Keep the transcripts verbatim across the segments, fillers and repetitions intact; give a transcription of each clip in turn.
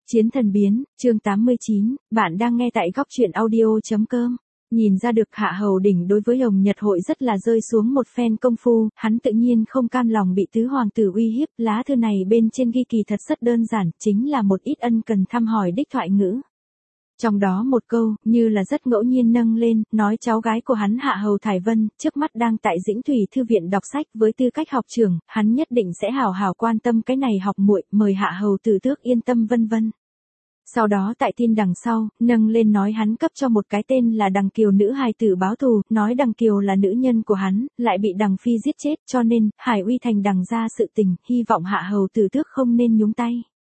Chiến thần biến, chương tám mươi chín, bạn đang nghe tại góc truyện audio chấm com. Nhìn ra được Hạ Hầu Đỉnh đối với Hồng Nhật Hội rất là rơi xuống một phen công phu, hắn tự nhiên không cam lòng bị tứ hoàng tử uy hiếp, lá thư này bên trên ghi kỳ thật rất đơn giản, chính là một ít ân cần thăm hỏi đích thoại ngữ. Trong đó một câu, như là rất ngẫu nhiên nâng lên, nói cháu gái của hắn Hạ Hầu Thải Vân, trước mắt đang tại Dĩnh Thủy Thư viện đọc sách với tư cách học trưởng, hắn nhất định sẽ hào hào quan tâm cái này học muội, mời Hạ Hầu Tử Tước yên tâm vân vân. Sau đó tại tin đằng sau, nâng lên nói hắn cấp cho một cái tên là Đằng Kiều nữ hài tử báo thù, nói Đằng Kiều là nữ nhân của hắn, lại bị Đằng Phi giết chết, cho nên, Hải Uy thành Đằng ra sự tình, hy vọng Hạ Hầu Tử Tước không nên nhúng tay.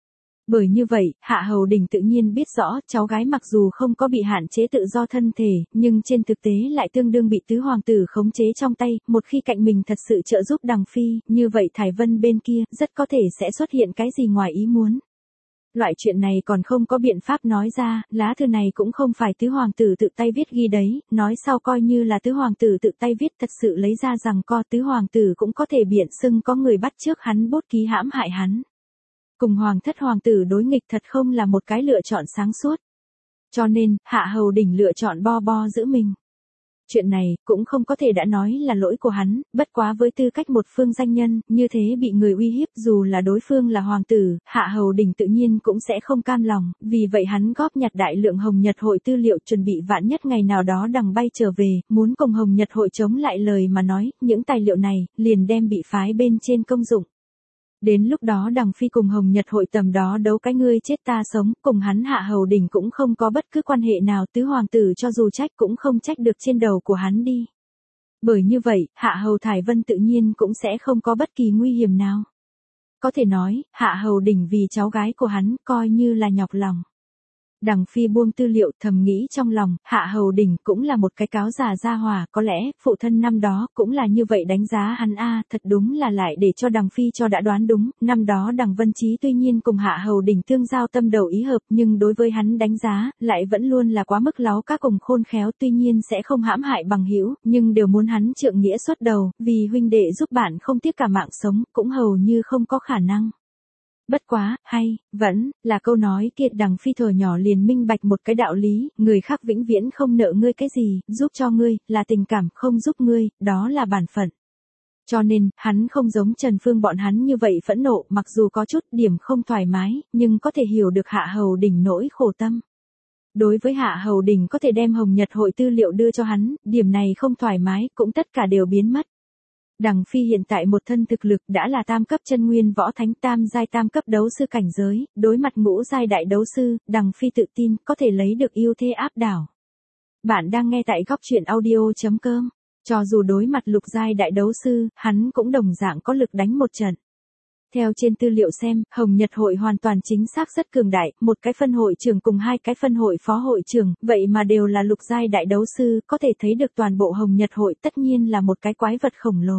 Bởi như vậy, Hạ Hầu Đỉnh tự nhiên biết rõ, cháu gái mặc dù không có bị hạn chế tự do thân thể, nhưng trên thực tế lại tương đương bị tứ hoàng tử khống chế trong tay, một khi cạnh mình thật sự trợ giúp Đằng Phi, như vậy Thải Vân bên kia, rất có thể sẽ xuất hiện cái gì ngoài ý muốn. Loại chuyện này còn không có biện pháp nói ra, lá thư này cũng không phải tứ hoàng tử tự tay viết ghi đấy, nói sau coi như là tứ hoàng tử tự tay viết thật sự lấy ra rằng co tứ hoàng tử cũng có thể biện xưng có người bắt trước hắn bút ký hãm hại hắn. Cùng hoàng thất hoàng tử đối nghịch thật không là một cái lựa chọn sáng suốt. Cho nên, Hạ Hầu Đỉnh lựa chọn bo bo giữ mình. Chuyện này, cũng không có thể đã nói là lỗi của hắn, bất quá với tư cách một phương danh nhân, như thế bị người uy hiếp dù là đối phương là hoàng tử, Hạ Hầu Đỉnh tự nhiên cũng sẽ không cam lòng, vì vậy hắn góp nhặt đại lượng Hồng Nhật Hội tư liệu chuẩn bị vạn nhất ngày nào đó Đằng bay trở về, muốn cùng Hồng Nhật Hội chống lại lời mà nói, những tài liệu này, liền đem bị phái bên trên công dụng. Đến lúc đó Đằng Phi cùng Hồng Nhật Hội tầm đó đấu cái ngươi chết ta sống, cùng hắn Hạ Hầu Đỉnh cũng không có bất cứ quan hệ nào, tứ hoàng tử cho dù trách cũng không trách được trên đầu của hắn đi. Bởi như vậy, Hạ Hầu Thải Vân tự nhiên cũng sẽ không có bất kỳ nguy hiểm nào. Có thể nói, Hạ Hầu Đỉnh vì cháu gái của hắn coi như là nhọc lòng. Đằng Phi buông tư liệu thầm nghĩ trong lòng, Hạ Hầu Đỉnh cũng là một cái cáo già gia hòa, có lẽ, phụ thân năm đó cũng là như vậy đánh giá hắn a thật đúng là lại để cho Đằng Phi cho đã đoán đúng, năm đó Đằng Vân Chí tuy nhiên cùng Hạ Hầu Đỉnh tương giao tâm đầu ý hợp nhưng đối với hắn đánh giá, lại vẫn luôn là quá mức láo cá cùng khôn khéo tuy nhiên sẽ không hãm hại bằng hữu nhưng đều muốn hắn trượng nghĩa xuất đầu, vì huynh đệ giúp bạn không tiếc cả mạng sống, cũng hầu như không có khả năng. Bất quá, hay, vẫn, là câu nói kia Đằng Phi thở nhỏ liền minh bạch một cái đạo lý, người khác vĩnh viễn không nợ ngươi cái gì, giúp cho ngươi, là tình cảm, không giúp ngươi, đó là bản phận. Cho nên, hắn không giống Trần Phương bọn hắn như vậy phẫn nộ, mặc dù có chút điểm không thoải mái, nhưng có thể hiểu được Hạ Hầu Đỉnh nỗi khổ tâm. Đối với Hạ Hầu Đỉnh có thể đem Hồng Nhật Hội tư liệu đưa cho hắn, điểm này không thoải mái, cũng tất cả đều biến mất. Đằng Phi hiện tại một thân thực lực đã là tam cấp chân nguyên võ thánh tam giai tam cấp đấu sư cảnh giới, đối mặt ngũ giai đại đấu sư, Đằng Phi tự tin có thể lấy được ưu thế áp đảo. Bạn đang nghe tại góc truyện audio chấm com, cho dù đối mặt lục giai đại đấu sư, hắn cũng đồng dạng có lực đánh một trận. Theo trên tư liệu xem, Hồng Nhật Hội hoàn toàn chính xác rất cường đại, một cái phân hội trưởng cùng hai cái phân hội phó hội trưởng, vậy mà đều là lục giai đại đấu sư, có thể thấy được toàn bộ Hồng Nhật Hội tất nhiên là một cái quái vật khổng lồ.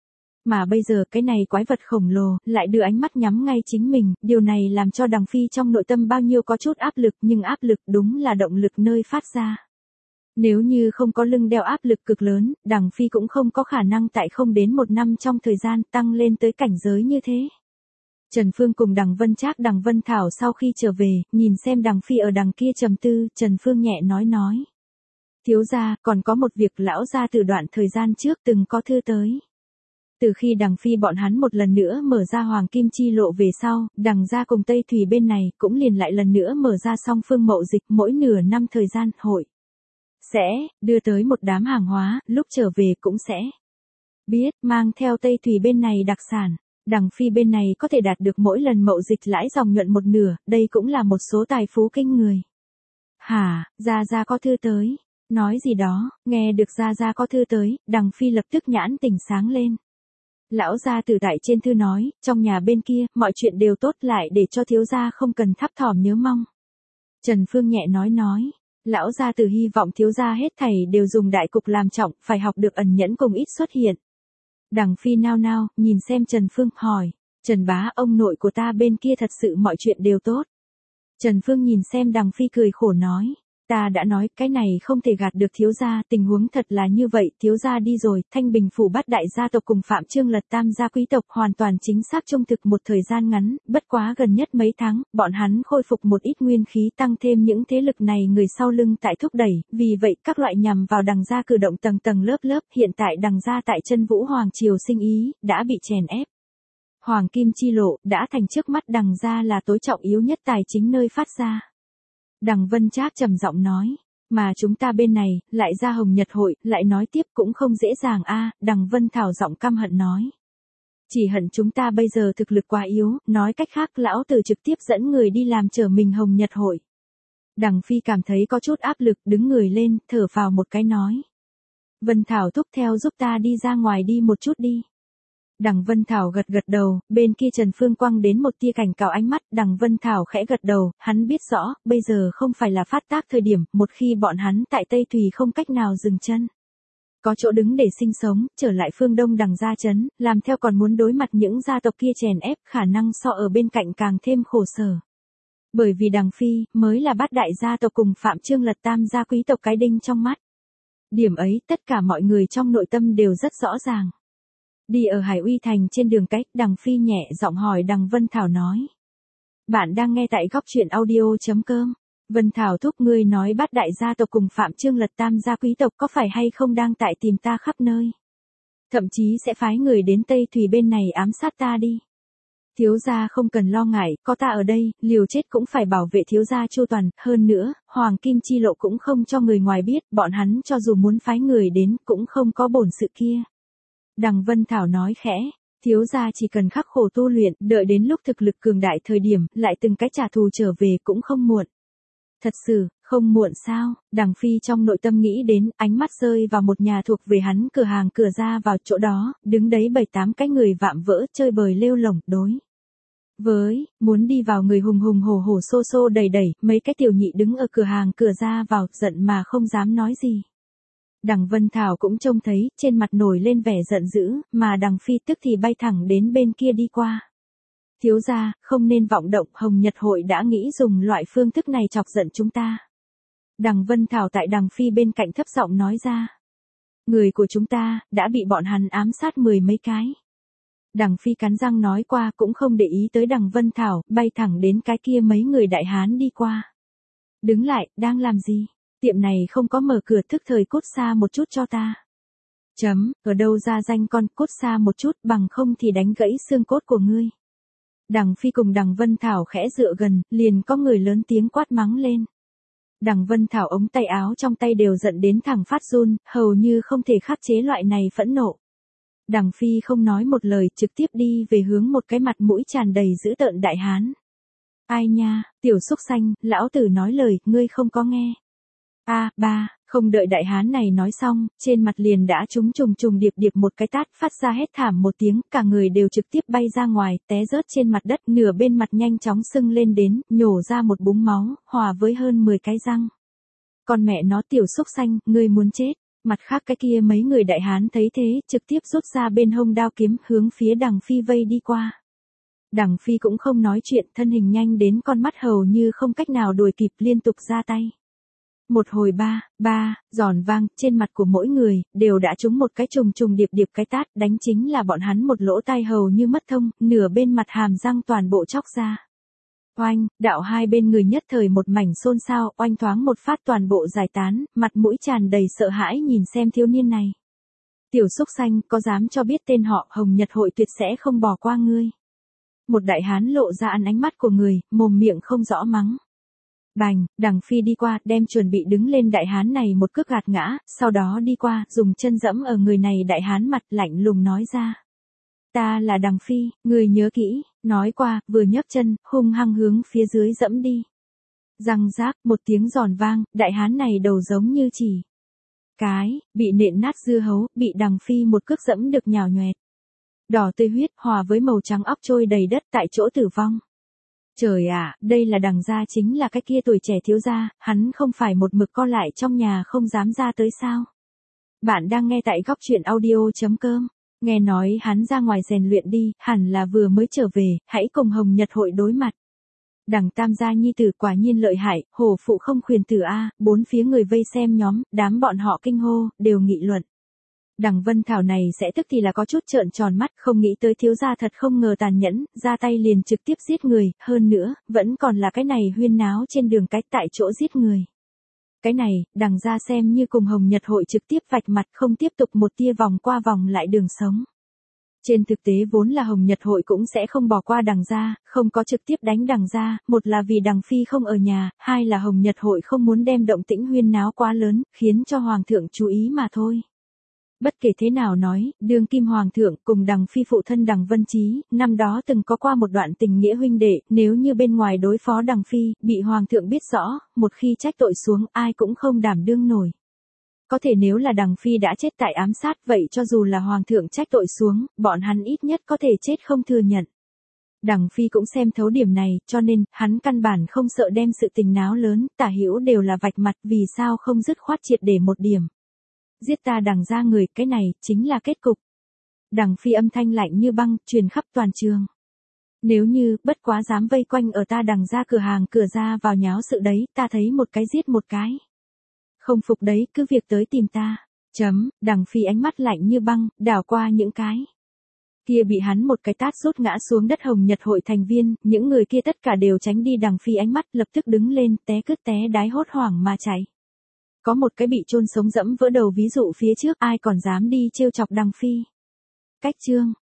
Mà bây giờ cái này quái vật khổng lồ, lại đưa ánh mắt nhắm ngay chính mình, điều này làm cho Đằng Phi trong nội tâm bao nhiêu có chút áp lực, nhưng áp lực đúng là động lực nơi phát ra. Nếu như không có lưng đeo áp lực cực lớn, Đằng Phi cũng không có khả năng tại không đến một năm trong thời gian tăng lên tới cảnh giới như thế. Trần Phương cùng Đằng Vân Trác Đằng Vân Thảo sau khi trở về, nhìn xem Đằng Phi ở đằng kia trầm tư, Trần Phương nhẹ nói nói. Thiếu gia, còn có một việc lão gia từ đoạn thời gian trước từng có thư tới. Từ khi Đằng Phi bọn hắn một lần nữa mở ra Hoàng Kim Chi Lộ về sau, Đằng gia cùng Tây Thủy bên này cũng liền lại lần nữa mở ra song phương mậu dịch mỗi nửa năm thời gian hội. Sẽ, đưa tới một đám hàng hóa, lúc trở về cũng sẽ. Biết, mang theo Tây Thủy bên này đặc sản. Đằng Phi bên này có thể đạt được mỗi lần mậu dịch lãi dòng nhuận một nửa, đây cũng là một số tài phú kinh người. Hả, Gia Gia có thư tới. Nói gì đó, nghe được Gia Gia có thư tới, Đằng Phi lập tức nhãn tỉnh sáng lên. Lão gia tử tại trên thư nói, trong nhà bên kia, mọi chuyện đều tốt lại để cho thiếu gia không cần thấp thỏm nhớ mong. Trần Phương nhẹ nói nói, lão gia tử hy vọng thiếu gia hết thảy đều dùng đại cục làm trọng, phải học được ẩn nhẫn cùng ít xuất hiện. Đằng Phi nao nao, nhìn xem Trần Phương, hỏi, Trần bá ông nội của ta bên kia thật sự mọi chuyện đều tốt. Trần Phương nhìn xem Đằng Phi cười khổ nói, Ta đã nói, cái này không thể gạt được thiếu gia, tình huống thật là như vậy, thiếu gia đi rồi, Thanh Bình phủ bát đại gia tộc cùng Phạm Trương Lật tam gia quý tộc hoàn toàn chính xác trung thực một thời gian ngắn, bất quá gần nhất mấy tháng, bọn hắn khôi phục một ít nguyên khí tăng thêm những thế lực này người sau lưng tại thúc đẩy, vì vậy các loại nhằm vào Đằng gia cử động tầng tầng lớp lớp, hiện tại Đằng gia tại chân Vũ Hoàng triều sinh ý, đã bị chèn ép. Hoàng kim chi lộ, đã thành trước mắt Đằng gia là tối trọng yếu nhất tài chính nơi phát ra. Đằng Vân Trác trầm giọng nói, mà chúng ta bên này, lại ra Hồng Nhật hội, lại nói tiếp cũng không dễ dàng a. Đằng Vân Thảo giọng căm hận nói. Chỉ hận chúng ta bây giờ thực lực quá yếu, nói cách khác lão tử trực tiếp dẫn người đi làm trở mình Hồng Nhật hội. Đằng Phi cảm thấy có chút áp lực, đứng người lên, thở vào một cái nói. Vân Thảo thúc theo giúp ta đi ra ngoài đi một chút đi. Đằng Vân Thảo gật gật đầu, bên kia Trần Phương quăng đến một tia cảnh cáo ánh mắt, Đằng Vân Thảo khẽ gật đầu, hắn biết rõ, bây giờ không phải là phát tác thời điểm, một khi bọn hắn tại Tây Thùy không cách nào dừng chân. Có chỗ đứng để sinh sống, trở lại phương Đông Đằng gia trấn, làm theo còn muốn đối mặt những gia tộc kia chèn ép, khả năng so ở bên cạnh càng thêm khổ sở. Bởi vì Đằng Phi, mới là bát đại gia tộc cùng Phạm Trương Lật tam gia quý tộc cái đinh trong mắt. Điểm ấy, tất cả mọi người trong nội tâm đều rất rõ ràng. Đi ở Hải Uy Thành trên đường cách, Đằng Phi nhẹ giọng hỏi Đằng Vân Thảo nói. Bạn đang nghe tại góc truyện audio.com. Vân Thảo thúc ngươi nói bát đại gia tộc cùng Phạm Trương Lật tam gia quý tộc có phải hay không đang tại tìm ta khắp nơi. Thậm chí sẽ phái người đến Tây Thùy bên này ám sát ta đi. Thiếu gia không cần lo ngại, có ta ở đây, liều chết cũng phải bảo vệ thiếu gia chu toàn, hơn nữa, Hoàng Kim Chi Lộ cũng không cho người ngoài biết, bọn hắn cho dù muốn phái người đến cũng không có bổn sự kia. Đằng Vân Thảo nói khẽ, thiếu gia chỉ cần khắc khổ tu luyện, đợi đến lúc thực lực cường đại thời điểm, lại từng cái trả thù trở về cũng không muộn. Thật sự, không muộn sao? Đằng Phi trong nội tâm nghĩ đến, ánh mắt rơi vào một nhà thuộc về hắn cửa hàng cửa ra vào chỗ đó, đứng đấy bảy tám cái người vạm vỡ chơi bời lêu lổng, đối. Với, muốn đi vào người hùng hùng hổ hổ xô xô đầy đẩy, mấy cái tiểu nhị đứng ở cửa hàng cửa ra vào, giận mà không dám nói gì. Đằng Vân Thảo cũng trông thấy, trên mặt nổi lên vẻ giận dữ, mà Đằng Phi tức thì bay thẳng đến bên kia đi qua. Thiếu gia, không nên vọng động, Hồng Nhật hội đã nghĩ dùng loại phương thức này chọc giận chúng ta. Đằng Vân Thảo tại Đằng Phi bên cạnh thấp giọng nói ra. Người của chúng ta, đã bị bọn hắn ám sát mười mấy cái. Đằng Phi cắn răng nói qua cũng không để ý tới Đằng Vân Thảo, bay thẳng đến cái kia mấy người đại hán đi qua. Đứng lại, đang làm gì? Tiệm này không có mở cửa, thức thời cút xa một chút cho ta. Chấm, ở đâu ra danh con, cút xa một chút, bằng không thì đánh gãy xương cốt của ngươi. Đằng Phi cùng Đằng Vân Thảo khẽ dựa gần, liền có người lớn tiếng quát mắng lên. Đằng Vân Thảo ống tay áo trong tay đều giận đến thẳng phát run, hầu như không thể khắc chế loại này phẫn nộ. Đằng Phi không nói một lời, trực tiếp đi về hướng một cái mặt mũi tràn đầy dữ tợn đại hán. Ai nha, tiểu xúc xanh, lão tử nói lời, ngươi không có nghe. A, ba, không đợi đại hán này nói xong, trên mặt liền đã trúng trùng trùng điệp điệp một cái tát, phát ra hét thảm một tiếng, cả người đều trực tiếp bay ra ngoài, té rớt trên mặt đất, nửa bên mặt nhanh chóng sưng lên đến, nhổ ra một búng máu, hòa với hơn mười cái răng. Con mẹ nó tiểu xúc xanh, ngươi muốn chết. Mặt khác cái kia mấy người đại hán thấy thế, trực tiếp rút ra bên hông đao kiếm, hướng phía Đằng Phi vây đi qua. Đằng Phi cũng không nói chuyện, thân hình nhanh đến con mắt hầu như không cách nào đuổi kịp, liên tục ra tay. Một hồi ba, ba, giòn vang, trên mặt của mỗi người, đều đã trúng một cái trùng trùng điệp điệp cái tát, đánh chính là bọn hắn một lỗ tai hầu như mất thông, nửa bên mặt hàm răng toàn bộ chóc ra. Oanh, đạo hai bên người nhất thời một mảnh xôn xao, oanh thoáng một phát toàn bộ giải tán, mặt mũi tràn đầy sợ hãi nhìn xem thiếu niên này. Tiểu xúc xanh, có dám cho biết tên họ, Hồng Nhật hội tuyệt sẽ không bỏ qua ngươi. Một đại hán lộ ra ăn ánh mắt của người, mồm miệng không rõ mắng. Bành, Đằng Phi đi qua, đem chuẩn bị đứng lên đại hán này một cước gạt ngã, sau đó đi qua, dùng chân dẫm ở người này đại hán mặt, lạnh lùng nói ra. Ta là Đằng Phi, người nhớ kỹ, nói qua, vừa nhấc chân, hung hăng hướng phía dưới dẫm đi. Răng rác, một tiếng giòn vang, đại hán này đầu giống như chỉ. Cái, bị nện nát dưa hấu, bị Đằng Phi một cước dẫm được nhào nhoẹt. Đỏ tươi huyết, hòa với màu trắng óc trôi đầy đất tại chỗ tử vong. Trời ạ, đây là Đằng gia chính là cái kia tuổi trẻ thiếu gia, hắn không phải một mực co lại trong nhà không dám ra tới sao. Bạn đang nghe tại góc truyện audio.com. Nghe nói hắn ra ngoài rèn luyện đi, hẳn là vừa mới trở về, hãy cùng Hồng Nhật hội đối mặt. Đằng Tam gia nhi tử quả nhiên lợi hại, hổ phụ không khuyền tử a, bốn phía người vây xem nhóm, đám bọn họ kinh hô, đều nghị luận. Đằng Vân Thảo này sẽ tức thì là có chút trợn tròn mắt, không nghĩ tới thiếu gia thật không ngờ tàn nhẫn, ra tay liền trực tiếp giết người, hơn nữa, vẫn còn là cái này huyên náo trên đường cách tại chỗ giết người. Cái này, đằng gia xem như cùng Hồng Nhật hội trực tiếp vạch mặt, không tiếp tục một tia vòng qua vòng lại đường sống. Trên thực tế vốn là Hồng Nhật hội cũng sẽ không bỏ qua đằng gia, không có trực tiếp đánh đằng gia, một là vì đằng phi không ở nhà, hai là Hồng Nhật hội không muốn đem động tĩnh huyên náo quá lớn, khiến cho hoàng thượng chú ý mà thôi. Bất kể thế nào nói, đương kim hoàng thượng cùng đằng phi phụ thân đằng Vân Chí, năm đó từng có qua một đoạn tình nghĩa huynh đệ, nếu như bên ngoài đối phó đằng phi, bị hoàng thượng biết rõ, một khi trách tội xuống ai cũng không đảm đương nổi. Có thể nếu là đằng phi đã chết tại ám sát, vậy cho dù là hoàng thượng trách tội xuống, bọn hắn ít nhất có thể chết không thừa nhận. Đằng phi cũng xem thấu điểm này, cho nên, hắn căn bản không sợ đem sự tình náo lớn, tả hữu đều là vạch mặt, vì sao không dứt khoát triệt để một điểm. Giết ta đằng ra người, cái này, chính là kết cục. Đằng phi âm thanh lạnh như băng, truyền khắp toàn trường. Nếu như, bất quá dám vây quanh ở ta đằng ra cửa hàng cửa ra vào nháo sự đấy, ta thấy một cái giết một cái. Không phục đấy, cứ việc tới tìm ta. Chấm, đằng phi ánh mắt lạnh như băng, đảo qua những cái. Kia bị hắn một cái tát sút ngã xuống đất Hồng Nhật hội thành viên, những người kia tất cả đều tránh đi đằng phi ánh mắt, lập tức đứng lên, té cứt té đái hốt hoảng mà chạy. Có một cái bị chôn sống dẫm vỡ đầu ví dụ phía trước, ai còn dám đi trêu chọc đằng phi. Cách chương